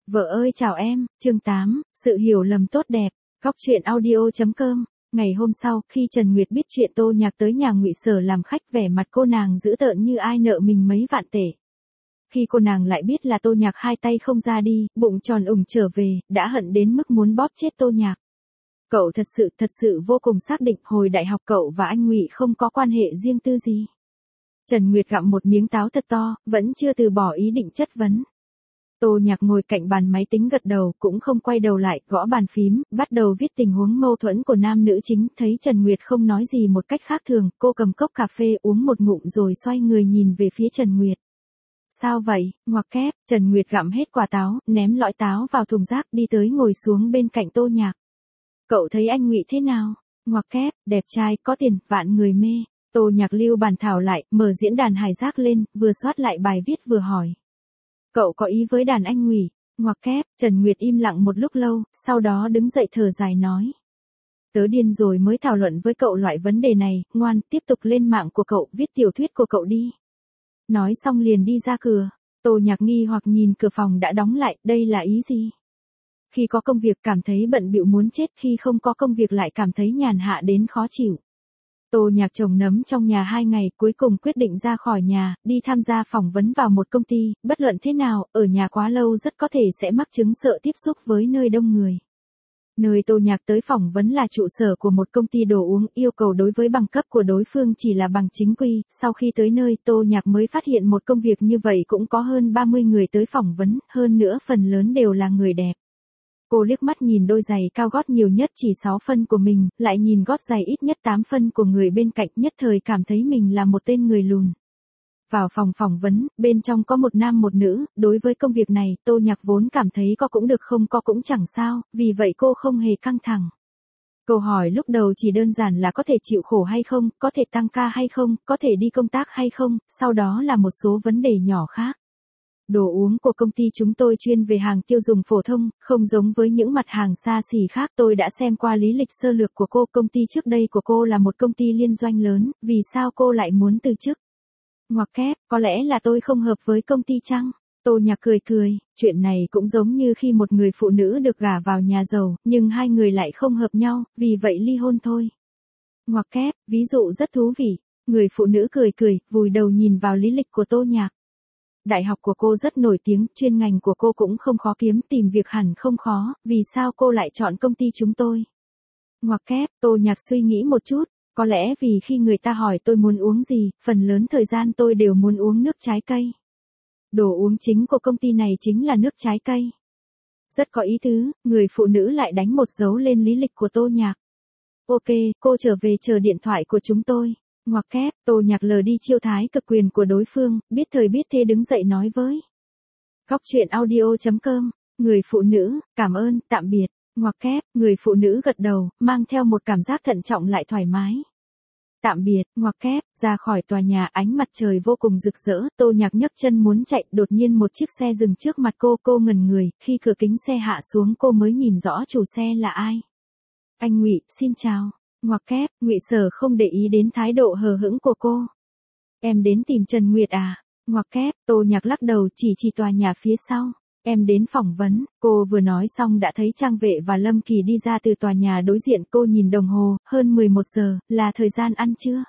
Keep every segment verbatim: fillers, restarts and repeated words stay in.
Vợ ơi chào em, chương tám, sự hiểu lầm tốt đẹp, góc truyện audio.com. Ngày hôm sau, khi Trần Nguyệt biết chuyện Tô Nhạc tới nhà Ngụy Sở làm khách, vẻ mặt cô nàng dữ tợn như ai nợ mình mấy vạn tệ. Khi cô nàng lại biết là Tô Nhạc hai tay không ra đi, bụng tròn ủng trở về, đã hận đến mức muốn bóp chết Tô Nhạc. Cậu thật sự, thật sự vô cùng xác định hồi đại học cậu và anh Ngụy không có quan hệ riêng tư gì. Trần Nguyệt gặm một miếng táo thật to, vẫn chưa từ bỏ ý định chất vấn. Tô Nhạc ngồi cạnh bàn máy tính gật đầu, cũng không quay đầu lại, gõ bàn phím, bắt đầu viết tình huống mâu thuẫn của nam nữ chính. Thấy Trần Nguyệt không nói gì một cách khác thường, cô cầm cốc cà phê uống một ngụm rồi xoay người nhìn về phía Trần Nguyệt. Sao vậy, ngoặc kép? Trần Nguyệt gặm hết quả táo, ném lõi táo vào thùng rác, đi tới ngồi xuống bên cạnh Tô Nhạc. Cậu thấy anh Ngụy thế nào? Ngoặc kép, đẹp trai, có tiền, vạn người mê. Tô Nhạc lưu bản thảo lại, mở diễn đàn hải giác lên, vừa soát lại bài viết vừa hỏi. Cậu có ý với đàn anh Ngụy? Ngoặc kép, Trần Nguyệt im lặng một lúc lâu, sau đó đứng dậy thở dài nói. Tớ điên rồi mới thảo luận với cậu loại vấn đề này, ngoan, tiếp tục lên mạng của cậu, viết tiểu thuyết của cậu đi. Nói xong liền đi ra cửa. Tô Nhạc nghi hoặc nhìn cửa phòng đã đóng lại, đây là ý gì? Khi có công việc cảm thấy bận bịu muốn chết, khi không có công việc lại cảm thấy nhàn hạ đến khó chịu. Tô Nhạc trồng nấm trong nhà hai ngày, cuối cùng quyết định ra khỏi nhà, đi tham gia phỏng vấn vào một công ty. Bất luận thế nào, ở nhà quá lâu rất có thể sẽ mắc chứng sợ tiếp xúc với nơi đông người. Nơi Tô Nhạc tới phỏng vấn là trụ sở của một công ty đồ uống, yêu cầu đối với bằng cấp của đối phương chỉ là bằng chính quy. Sau khi tới nơi, Tô Nhạc mới phát hiện một công việc như vậy cũng có hơn ba mươi người tới phỏng vấn, hơn nữa phần lớn đều là người đẹp. Cô liếc mắt nhìn đôi giày cao gót nhiều nhất chỉ sáu phân của mình, lại nhìn gót giày ít nhất tám phân của người bên cạnh, nhất thời cảm thấy mình là một tên người lùn. Vào phòng phỏng vấn, bên trong có một nam một nữ, đối với công việc này, Tô Nhạc vốn cảm thấy có cũng được không có cũng chẳng sao, vì vậy cô không hề căng thẳng. Câu hỏi lúc đầu chỉ đơn giản là có thể chịu khổ hay không, có thể tăng ca hay không, có thể đi công tác hay không, sau đó là một số vấn đề nhỏ khác. Đồ uống của công ty chúng tôi chuyên về hàng tiêu dùng phổ thông, không giống với những mặt hàng xa xỉ khác. Tôi đã xem qua lý lịch sơ lược của cô, công ty trước đây của cô là một công ty liên doanh lớn, vì sao cô lại muốn từ chức? Ngoặc kép, có lẽ là tôi không hợp với công ty chăng? Tô Nhạc cười cười, chuyện này cũng giống như khi một người phụ nữ được gả vào nhà giàu, nhưng hai người lại không hợp nhau, vì vậy ly hôn thôi. Ngoặc kép, ví dụ rất thú vị. Người phụ nữ cười cười, vùi đầu nhìn vào lý lịch của Tô Nhạc. Đại học của cô rất nổi tiếng, chuyên ngành của cô cũng không khó kiếm, tìm việc hẳn không khó, vì sao cô lại chọn công ty chúng tôi? Ngoặc kép, Tô Nhạc suy nghĩ một chút, có lẽ vì khi người ta hỏi tôi muốn uống gì, phần lớn thời gian tôi đều muốn uống nước trái cây. Đồ uống chính của công ty này chính là nước trái cây. Rất có ý tứ, người phụ nữ lại đánh một dấu lên lý lịch của Tô Nhạc. Ok, cô trở về chờ điện thoại của chúng tôi. Ngoặc kép, Tô Nhạc lờ đi chiêu thái cực quyền của đối phương, biết thời biết thế đứng dậy nói với. Góc truyện audio.com, người phụ nữ, cảm ơn, tạm biệt. Ngoặc kép, người phụ nữ gật đầu, mang theo một cảm giác thận trọng lại thoải mái. Tạm biệt, ngoặc kép, ra khỏi tòa nhà, ánh mặt trời vô cùng rực rỡ, Tô Nhạc nhấc chân muốn chạy, đột nhiên một chiếc xe dừng trước mặt cô, cô ngẩn người, khi cửa kính xe hạ xuống cô mới nhìn rõ chủ xe là ai. Anh Ngụy, xin chào. Ngoặc kép, Ngụy Sở không để ý đến thái độ hờ hững của cô. Em đến tìm Trần Nguyệt à? Ngoặc kép, Tô Nhạc lắc đầu chỉ chỉ tòa nhà phía sau. Em đến phỏng vấn. Cô vừa nói xong đã thấy Trang Vệ và Lâm Kỳ đi ra từ tòa nhà đối diện. Cô nhìn đồng hồ, hơn mười một giờ, là thời gian ăn trưa.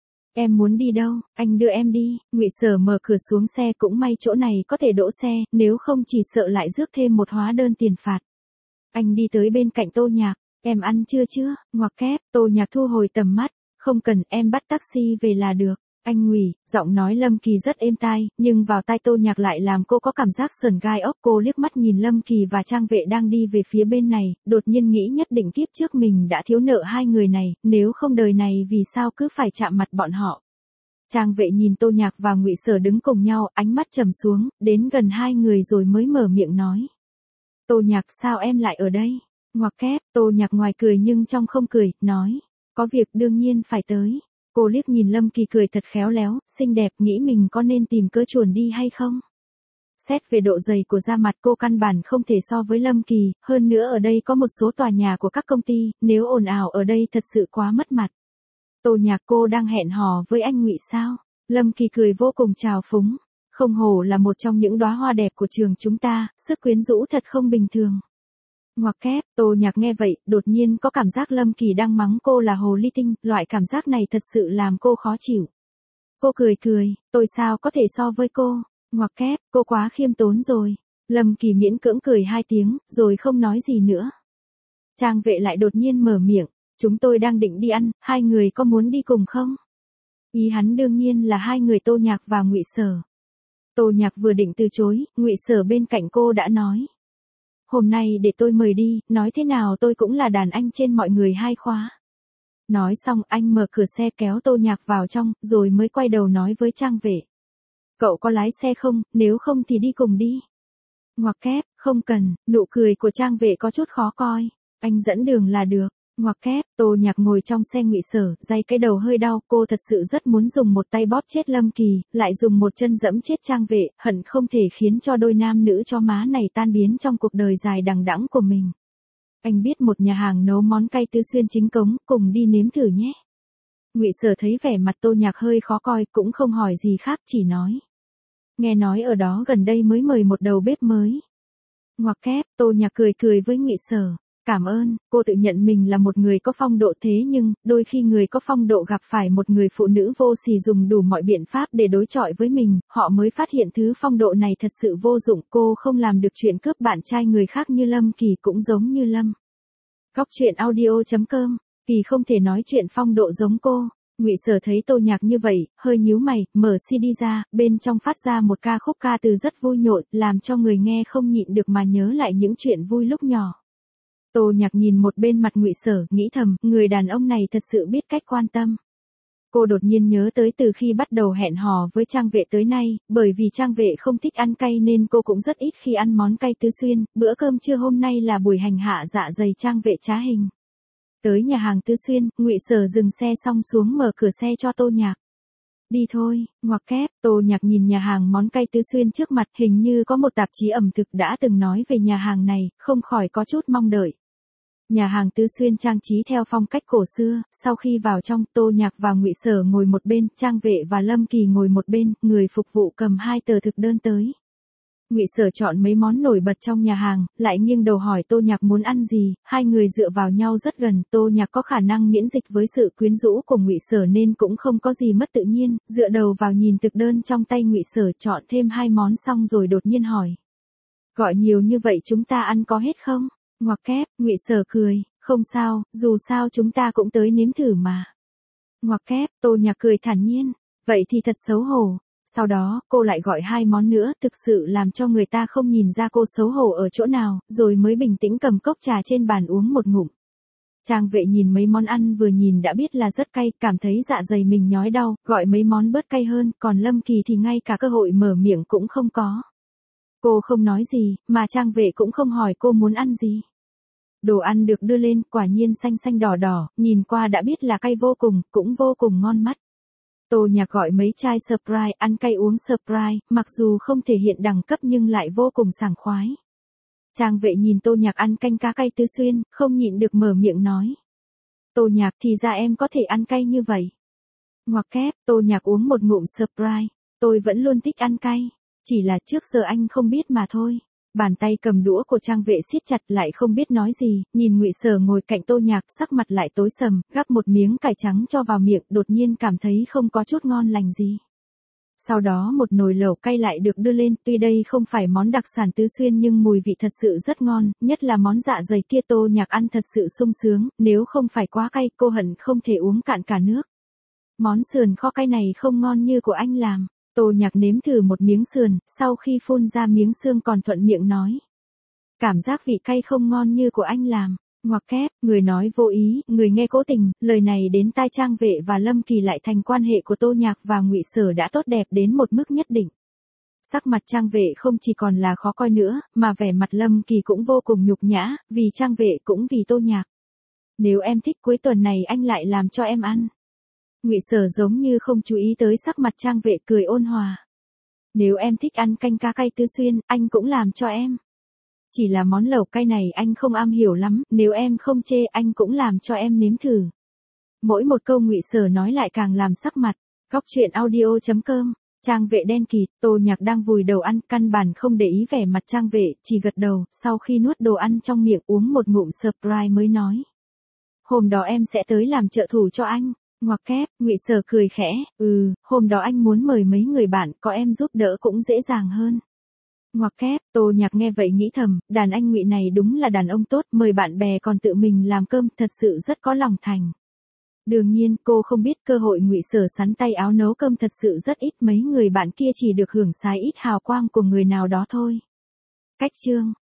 Em muốn đi đâu? Anh đưa em đi. Ngụy Sở mở cửa xuống xe, cũng may chỗ này có thể đỗ xe, nếu không chỉ sợ lại rước thêm một hóa đơn tiền phạt. Anh đi tới bên cạnh Tô Nhạc. Em ăn chưa chưa? Ngoặc kép, Tô Nhạc thu hồi tầm mắt. Không cần, em bắt taxi về là được. Anh Ngụy, giọng nói Lâm Kỳ rất êm tai, nhưng vào tai Tô Nhạc lại làm cô có cảm giác sờn gai ốc. Cô liếc mắt nhìn Lâm Kỳ và Trang Vệ đang đi về phía bên này, đột nhiên nghĩ nhất định kiếp trước mình đã thiếu nợ hai người này, nếu không đời này vì sao cứ phải chạm mặt bọn họ. Trang Vệ nhìn Tô Nhạc và Ngụy Sở đứng cùng nhau, ánh mắt trầm xuống, đến gần hai người rồi mới mở miệng nói. Tô Nhạc, sao em lại ở đây? Ngoặc kép, Tô Nhạc ngoài cười nhưng trong không cười, nói. Có việc đương nhiên phải tới. Cô liếc nhìn Lâm Kỳ cười thật khéo léo, xinh đẹp, nghĩ mình có nên tìm cớ chuồn đi hay không? Xét về độ dày của da mặt cô căn bản không thể so với Lâm Kỳ, hơn nữa ở đây có một số tòa nhà của các công ty, nếu ồn ào ở đây thật sự quá mất mặt. Tô Nhạc, cô đang hẹn hò với anh Ngụy sao? Lâm Kỳ cười vô cùng trào phúng. Không hổ là một trong những đóa hoa đẹp của trường chúng ta, sức quyến rũ thật không bình thường. Ngoặc kép, Tô Nhạc nghe vậy, đột nhiên có cảm giác Lâm Kỳ đang mắng cô là hồ ly tinh, loại cảm giác này thật sự làm cô khó chịu. Cô cười cười, tôi sao có thể so với cô, ngoặc kép, cô quá khiêm tốn rồi. Lâm Kỳ miễn cưỡng cười hai tiếng, rồi không nói gì nữa. Trang vệ lại đột nhiên mở miệng, chúng tôi đang định đi ăn, hai người có muốn đi cùng không? Ý hắn đương nhiên là hai người Tô Nhạc và Ngụy Sở. Tô Nhạc vừa định từ chối, Ngụy Sở bên cạnh cô đã nói. Hôm nay để tôi mời đi, nói thế nào tôi cũng là đàn anh trên mọi người hai khóa. Nói xong anh mở cửa xe kéo Tô Nhạc vào trong, rồi mới quay đầu nói với Trang vệ. Cậu có lái xe không, nếu không thì đi cùng đi. Ngoặc kép, không cần, nụ cười của Trang vệ có chút khó coi. Anh dẫn đường là được. Ngoặc kép, Tô Nhạc ngồi trong xe Ngụy Sở, day cái đầu hơi đau, cô thật sự rất muốn dùng một tay bóp chết Lâm Kỳ, lại dùng một chân dẫm chết Trang vệ, hận không thể khiến cho đôi nam nữ cho má này tan biến trong cuộc đời dài đằng đẵng của mình. Anh biết một nhà hàng nấu món cay Tứ Xuyên chính cống, cùng đi nếm thử nhé. Ngụy Sở thấy vẻ mặt Tô Nhạc hơi khó coi, cũng không hỏi gì khác, chỉ nói. Nghe nói ở đó gần đây mới mời một đầu bếp mới. Ngoặc kép, Tô Nhạc cười cười với Ngụy Sở. Cảm ơn, cô tự nhận mình là một người có phong độ thế nhưng, đôi khi người có phong độ gặp phải một người phụ nữ vô sỉ dùng đủ mọi biện pháp để đối chọi với mình, họ mới phát hiện thứ phong độ này thật sự vô dụng. Cô không làm được chuyện cướp bạn trai người khác như Lâm Kỳ cũng giống như Lâm. Góc truyện audio chấm com, Kỳ không thể nói chuyện phong độ giống cô. Ngụy Sở thấy Tô Nhạc như vậy, hơi nhíu mày, mở xê đê ra, bên trong phát ra một ca khúc ca từ rất vui nhộn, làm cho người nghe không nhịn được mà nhớ lại những chuyện vui lúc nhỏ. Tô Nhạc nhìn một bên mặt Ngụy Sở, nghĩ thầm, người đàn ông này thật sự biết cách quan tâm. Cô đột nhiên nhớ tới từ khi bắt đầu hẹn hò với Trang vệ tới nay, bởi vì Trang vệ không thích ăn cay nên cô cũng rất ít khi ăn món cay Tứ Xuyên, bữa cơm trưa hôm nay là buổi hành hạ dạ dày Trang vệ trá hình. Tới nhà hàng Tứ Xuyên, Ngụy Sở dừng xe xong xuống mở cửa xe cho Tô Nhạc. Đi thôi, ngoặc kép, Tô Nhạc nhìn nhà hàng món cay Tứ Xuyên trước mặt, hình như có một tạp chí ẩm thực đã từng nói về nhà hàng này, không khỏi có chút mong đợi. Nhà hàng Tứ Xuyên trang trí theo phong cách cổ xưa, sau khi vào trong, Tô Nhạc và Ngụy Sở ngồi một bên, Trang vệ và Lâm Kỳ ngồi một bên, người phục vụ cầm hai tờ thực đơn tới. Ngụy Sở chọn mấy món nổi bật trong nhà hàng, lại nghiêng đầu hỏi Tô Nhạc muốn ăn gì, hai người dựa vào nhau rất gần, Tô Nhạc có khả năng miễn dịch với sự quyến rũ của Ngụy Sở nên cũng không có gì mất tự nhiên, dựa đầu vào nhìn thực đơn trong tay Ngụy Sở chọn thêm hai món xong rồi đột nhiên hỏi. Gọi nhiều như vậy chúng ta ăn có hết không? Ngoặc kép, Ngụy Sở cười, không sao, dù sao chúng ta cũng tới nếm thử mà. Ngoặc kép, Tô Nhạc cười thản nhiên, vậy thì thật xấu hổ. Sau đó, cô lại gọi hai món nữa, thực sự làm cho người ta không nhìn ra cô xấu hổ ở chỗ nào, rồi mới bình tĩnh cầm cốc trà trên bàn uống một ngụm. Trang vệ nhìn mấy món ăn vừa nhìn đã biết là rất cay, cảm thấy dạ dày mình nhói đau, gọi mấy món bớt cay hơn, còn Lâm Kỳ thì ngay cả cơ hội mở miệng cũng không có. Cô không nói gì, mà Trang vệ cũng không hỏi cô muốn ăn gì. Đồ ăn được đưa lên, quả nhiên xanh xanh đỏ đỏ, nhìn qua đã biết là cay vô cùng, cũng vô cùng ngon mắt. Tô Nhạc gọi mấy chai Sprite, ăn cay uống Sprite, mặc dù không thể hiện đẳng cấp nhưng lại vô cùng sảng khoái. Trang vệ nhìn Tô Nhạc ăn canh cá cay Tứ Xuyên, không nhịn được mở miệng nói. Tô Nhạc thì ra em có thể ăn cay như vậy. Ngoặc kép, Tô Nhạc uống một ngụm Sprite, tôi vẫn luôn thích ăn cay, chỉ là trước giờ anh không biết mà thôi. Bàn tay cầm đũa của Trang vệ siết chặt lại không biết nói gì, nhìn Ngụy Sở ngồi cạnh Tô Nhạc sắc mặt lại tối sầm, gắp một miếng cải trắng cho vào miệng, đột nhiên cảm thấy không có chút ngon lành gì. Sau đó một nồi lẩu cay lại được đưa lên, tuy đây không phải món đặc sản Tứ Xuyên nhưng mùi vị thật sự rất ngon, nhất là món dạ dày kia Tô Nhạc ăn thật sự sung sướng, nếu không phải quá cay cô hận không thể uống cạn cả nước. Món sườn kho cay này không ngon như của anh làm. Tô Nhạc nếm thử một miếng sườn, sau khi phun ra miếng xương còn thuận miệng nói. Cảm giác vị cay không ngon như của anh làm. Ngoặc kép, người nói vô ý, người nghe cố tình, lời này đến tai Trang vệ và Lâm Kỳ lại thành quan hệ của Tô Nhạc và Ngụy Sở đã tốt đẹp đến một mức nhất định. Sắc mặt Trang vệ không chỉ còn là khó coi nữa, mà vẻ mặt Lâm Kỳ cũng vô cùng nhục nhã, vì Trang vệ cũng vì Tô Nhạc. Nếu em thích cuối tuần này anh lại làm cho em ăn. Ngụy Sở giống như không chú ý tới sắc mặt Trang vệ cười ôn hòa. Nếu em thích ăn canh cá cay Tứ Xuyên, anh cũng làm cho em. Chỉ là món lẩu cay này anh không am hiểu lắm, nếu em không chê anh cũng làm cho em nếm thử. Mỗi một câu Ngụy Sở nói lại càng làm sắc mặt. Góc truyện audio chấm com Trang Vệ đen kịt, Tô Nhạc đang vùi đầu ăn, căn bản không để ý vẻ mặt Trang Vệ, chỉ gật đầu, sau khi nuốt đồ ăn trong miệng uống một ngụm Sprite mới nói. Hôm đó em sẽ tới làm trợ thủ cho anh. Ngoặc kép, Ngụy Sở cười khẽ, ừ, hôm đó anh muốn mời mấy người bạn, có em giúp đỡ cũng dễ dàng hơn. Ngoặc kép, Tô Nhạc nghe vậy nghĩ thầm, đàn anh Ngụy này đúng là đàn ông tốt, mời bạn bè còn tự mình làm cơm, thật sự rất có lòng thành. Đương nhiên, cô không biết cơ hội Ngụy Sở sắn tay áo nấu cơm thật sự rất ít, mấy người bạn kia chỉ được hưởng xái ít hào quang của người nào đó thôi. Cách chương